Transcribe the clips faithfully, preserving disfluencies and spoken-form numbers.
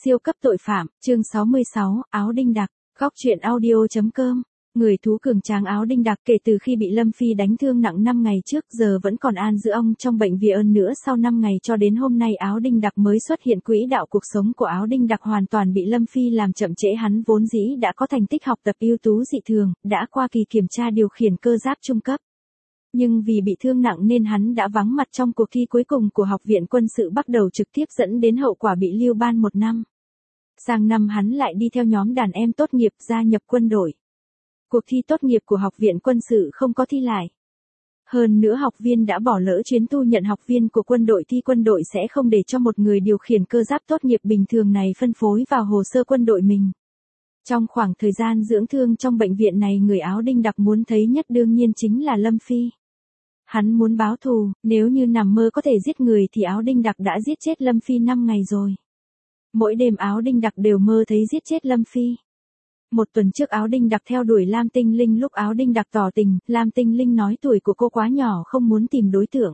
Siêu cấp tội phạm, chương sáu mươi sáu, áo đinh đặc, góc truyện audio chấm com. Người thú cường tráng áo đinh đặc kể từ khi bị Lâm Phi đánh thương nặng năm ngày trước giờ vẫn còn an giữ ông trong bệnh viện nữa sau năm ngày cho đến hôm nay áo đinh đặc mới xuất hiện. Quỹ đạo cuộc sống của áo đinh đặc hoàn toàn bị Lâm Phi làm chậm trễ. Hắn vốn dĩ đã có thành tích học tập ưu tú dị thường, đã qua kỳ kiểm tra điều khiển cơ giáp trung cấp. Nhưng vì bị thương nặng nên hắn đã vắng mặt trong cuộc thi cuối cùng của Học viện Quân sự bắt đầu trực tiếp dẫn đến hậu quả bị lưu ban một năm. Sang năm hắn lại đi theo nhóm đàn em tốt nghiệp gia nhập quân đội. Cuộc thi tốt nghiệp của Học viện Quân sự không có thi lại. Hơn nữa học viên đã bỏ lỡ chuyến tu nhận học viên của quân đội thi quân đội sẽ không để cho một người điều khiển cơ giáp tốt nghiệp bình thường này phân phối vào hồ sơ quân đội mình. Trong khoảng thời gian dưỡng thương trong bệnh viện này người áo đinh đặc muốn thấy nhất đương nhiên chính là Lâm Phi. Hắn muốn báo thù, nếu như nằm mơ có thể giết người thì áo đinh đặc đã giết chết Lâm Phi năm ngày rồi. Mỗi đêm áo đinh đặc đều mơ thấy giết chết Lâm Phi. Một tuần trước áo đinh đặc theo đuổi Lam Tinh Linh, lúc áo đinh đặc tỏ tình, Lam Tinh Linh nói tuổi của cô quá nhỏ không muốn tìm đối tượng.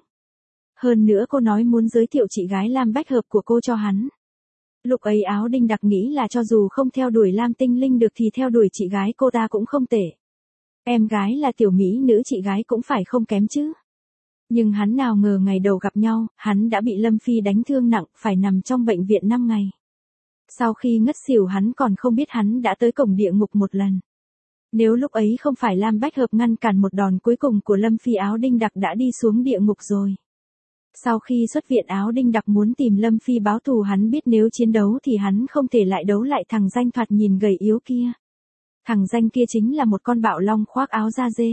Hơn nữa cô nói muốn giới thiệu chị gái Lam Bách Hợp của cô cho hắn. Lúc ấy áo đinh đặc nghĩ là cho dù không theo đuổi Lam Tinh Linh được thì theo đuổi chị gái cô ta cũng không tệ. Em gái là tiểu mỹ nữ chị gái cũng phải không kém chứ. Nhưng hắn nào ngờ ngày đầu gặp nhau, hắn đã bị Lâm Phi đánh thương nặng, phải nằm trong bệnh viện năm ngày. Sau khi ngất xỉu hắn còn không biết hắn đã tới cổng địa ngục một lần. Nếu lúc ấy không phải Lam Bách Hợp ngăn cản một đòn cuối cùng của Lâm Phi áo đinh đặc đã đi xuống địa ngục rồi. Sau khi xuất viện áo đinh đặc muốn tìm Lâm Phi báo thù, hắn biết nếu chiến đấu thì hắn không thể lại đấu lại thằng danh thoạt nhìn gầy yếu kia. Thằng danh kia chính là một con bạo long khoác áo da dê.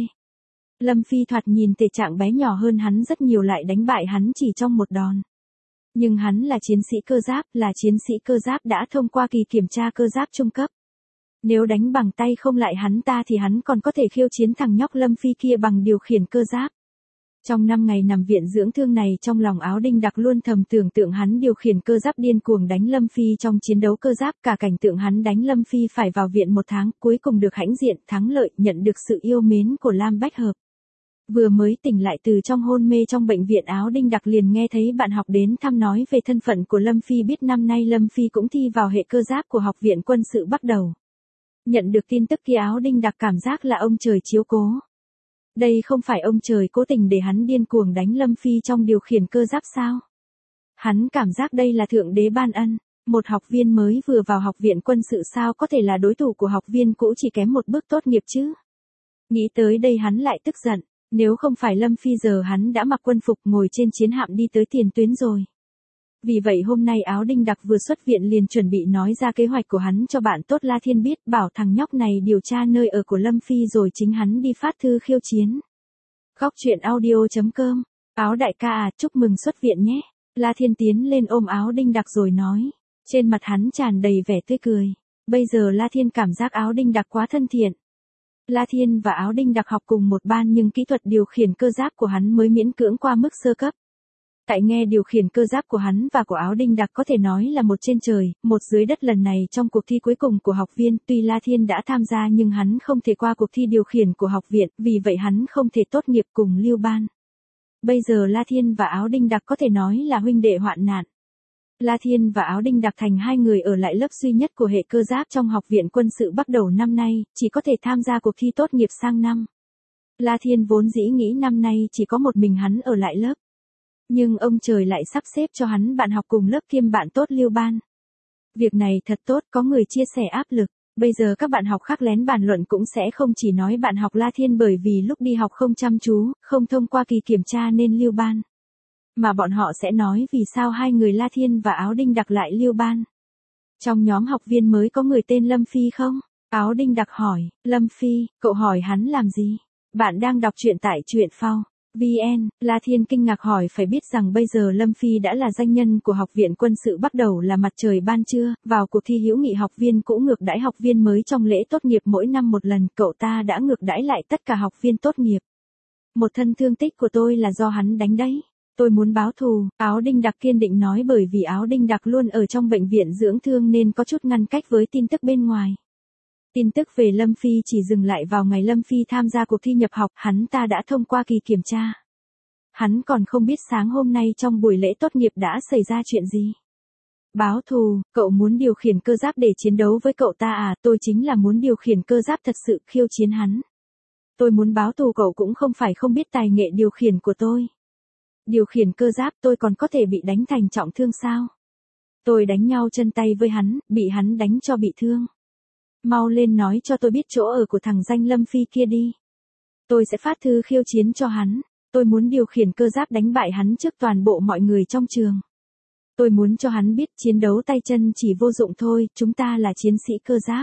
Lâm Phi thoạt nhìn thể trạng bé nhỏ hơn hắn rất nhiều lại đánh bại hắn chỉ trong một đòn. Nhưng hắn là chiến sĩ cơ giáp, là chiến sĩ cơ giáp đã thông qua kỳ kiểm tra cơ giáp trung cấp. Nếu đánh bằng tay không lại hắn ta thì hắn còn có thể khiêu chiến thằng nhóc Lâm Phi kia bằng điều khiển cơ giáp. Trong năm ngày nằm viện dưỡng thương này trong lòng áo đinh đặc luôn thầm tưởng tượng hắn điều khiển cơ giáp điên cuồng đánh Lâm Phi trong chiến đấu cơ giáp. Cả cảnh tượng hắn đánh Lâm Phi phải vào viện một tháng cuối cùng được hãnh diện thắng lợi nhận được sự yêu mến của Lam Bách Hợp. Vừa mới tỉnh lại từ trong hôn mê trong bệnh viện áo đinh đặc liền nghe thấy bạn học đến thăm nói về thân phận của Lâm Phi, biết năm nay Lâm Phi cũng thi vào hệ cơ giáp của Học viện Quân sự bắt đầu. Nhận được tin tức kia áo đinh đặc cảm giác là ông trời chiếu cố. Đây không phải ông trời cố tình để hắn điên cuồng đánh Lâm Phi trong điều khiển cơ giáp sao? Hắn cảm giác đây là thượng đế ban ân. Một học viên mới vừa vào Học viện Quân sự sao có thể là đối thủ của học viên cũ chỉ kém một bước tốt nghiệp chứ? Nghĩ tới đây hắn lại tức giận. Nếu không phải Lâm Phi giờ hắn đã mặc quân phục ngồi trên chiến hạm đi tới tiền tuyến rồi. Vì vậy hôm nay áo đinh đặc vừa xuất viện liền chuẩn bị nói ra kế hoạch của hắn cho bạn tốt La Thiên biết, bảo thằng nhóc này điều tra nơi ở của Lâm Phi rồi chính hắn đi phát thư khiêu chiến. Góc truyện audio chấm com. Áo đại ca à, chúc mừng xuất viện nhé. La Thiên tiến lên ôm áo đinh đặc rồi nói. Trên mặt hắn tràn đầy vẻ tươi cười. Bây giờ La Thiên cảm giác áo đinh đặc quá thân thiện. La Thiên và áo đinh đặc học cùng một ban nhưng kỹ thuật điều khiển cơ giáp của hắn mới miễn cưỡng qua mức sơ cấp. Tại nghe điều khiển cơ giáp của hắn và của áo đinh đặc có thể nói là một trên trời, một dưới đất lần này trong cuộc thi cuối cùng của học viên. Tuy La Thiên đã tham gia nhưng hắn không thể qua cuộc thi điều khiển của học viện, vì vậy hắn không thể tốt nghiệp cùng lưu ban. Bây giờ La Thiên và áo đinh đặc có thể nói là huynh đệ hoạn nạn. La Thiên và áo đinh đặc thành hai người ở lại lớp duy nhất của hệ cơ giáp trong Học viện Quân sự bắt đầu năm nay, chỉ có thể tham gia cuộc thi tốt nghiệp sang năm. La Thiên vốn dĩ nghĩ năm nay chỉ có một mình hắn ở lại lớp. Nhưng ông trời lại sắp xếp cho hắn bạn học cùng lớp kiêm bạn tốt lưu ban. Việc này thật tốt, có người chia sẻ áp lực. Bây giờ các bạn học khác lén bàn luận cũng sẽ không chỉ nói bạn học La Thiên bởi vì lúc đi học không chăm chú, không thông qua kỳ kiểm tra nên lưu ban. Mà bọn họ sẽ nói vì sao hai người La Thiên và áo đinh đặc lại lưu ban. Trong nhóm học viên mới có người tên Lâm Phi không? Áo đinh đặc hỏi. Lâm Phi, cậu hỏi hắn làm gì? Bạn đang đọc truyện tại truyện phao chấm vn. La Thiên kinh ngạc hỏi, phải biết rằng bây giờ Lâm Phi đã là danh nhân của Học viện Quân sự bắt đầu là mặt trời ban trưa, vào cuộc thi hữu nghị học viên cũ ngược đãi học viên mới trong lễ tốt nghiệp mỗi năm một lần, cậu ta đã ngược đãi lại tất cả học viên tốt nghiệp. Một thân thương tích của tôi là do hắn đánh đấy. Tôi muốn báo thù, áo đinh đặc kiên định nói, bởi vì áo đinh đặc luôn ở trong bệnh viện dưỡng thương nên có chút ngăn cách với tin tức bên ngoài. Tin tức về Lâm Phi chỉ dừng lại vào ngày Lâm Phi tham gia cuộc thi nhập học, hắn ta đã thông qua kỳ kiểm tra. Hắn còn không biết sáng hôm nay trong buổi lễ tốt nghiệp đã xảy ra chuyện gì. Báo thù, cậu muốn điều khiển cơ giáp để chiến đấu với cậu ta à, tôi chính là muốn điều khiển cơ giáp thật sự khiêu chiến hắn. Tôi muốn báo thù cậu cũng không phải không biết tài nghệ điều khiển của tôi. Điều khiển cơ giáp tôi còn có thể bị đánh thành trọng thương sao? Tôi đánh nhau chân tay với hắn, bị hắn đánh cho bị thương. Mau lên nói cho tôi biết chỗ ở của thằng danh Lâm Phi kia đi. Tôi sẽ phát thư khiêu chiến cho hắn. Tôi muốn điều khiển cơ giáp đánh bại hắn trước toàn bộ mọi người trong trường. Tôi muốn cho hắn biết chiến đấu tay chân chỉ vô dụng thôi, chúng ta là chiến sĩ cơ giáp.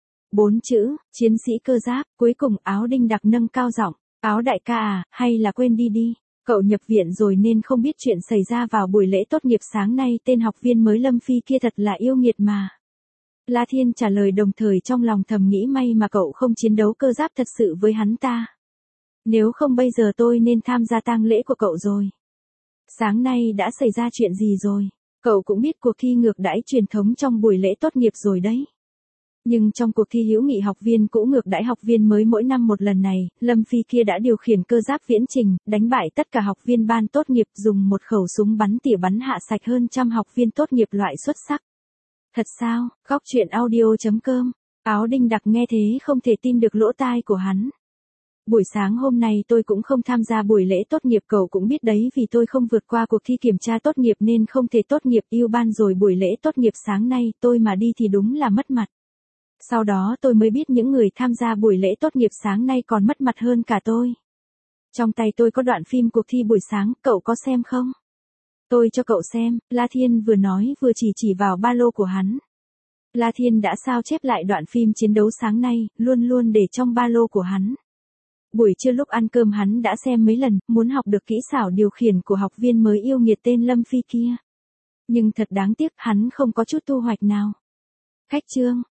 Bốn chữ, chiến sĩ cơ giáp, cuối cùng Áo Đinh Đặc nâng cao giọng, Áo đại ca à, hay là quên đi đi, cậu nhập viện rồi nên không biết chuyện xảy ra vào buổi lễ tốt nghiệp sáng nay, tên học viên mới Lâm Phi kia thật là yêu nghiệt mà. La Thiên trả lời đồng thời trong lòng thầm nghĩ may mà cậu không chiến đấu cơ giáp thật sự với hắn ta. Nếu không bây giờ tôi nên tham gia tang lễ của cậu rồi. Sáng nay đã xảy ra chuyện gì rồi? Cậu cũng biết cuộc thi ngược đãi truyền thống trong buổi lễ tốt nghiệp rồi đấy. Nhưng trong cuộc thi hữu nghị học viên cũ ngược đãi học viên mới mỗi năm một lần này, Lâm Phi kia đã điều khiển cơ giáp viễn trình, đánh bại tất cả học viên ban tốt nghiệp dùng một khẩu súng bắn tỉa bắn hạ sạch hơn trăm học viên tốt nghiệp loại xuất sắc. Thật sao? Góc truyện audio chấm com. Áo Đinh Đặc nghe thế không thể tin được lỗ tai của hắn. Buổi sáng hôm nay tôi cũng không tham gia buổi lễ tốt nghiệp, cậu cũng biết đấy, vì tôi không vượt qua cuộc thi kiểm tra tốt nghiệp nên không thể tốt nghiệp yêu ban rồi, buổi lễ tốt nghiệp sáng nay tôi mà đi thì đúng là mất mặt. Sau đó tôi mới biết những người tham gia buổi lễ tốt nghiệp sáng nay còn mất mặt hơn cả tôi. Trong tay tôi có đoạn phim cuộc thi buổi sáng, cậu có xem không? Tôi cho cậu xem, La Thiên vừa nói vừa chỉ chỉ vào ba lô của hắn. La Thiên đã sao chép lại đoạn phim chiến đấu sáng nay, luôn luôn để trong ba lô của hắn. Buổi trưa lúc ăn cơm hắn đã xem mấy lần, muốn học được kỹ xảo điều khiển của học viên mới yêu nghiệt tên Lâm Phi kia. Nhưng thật đáng tiếc hắn không có chút thu hoạch nào. Khách trương,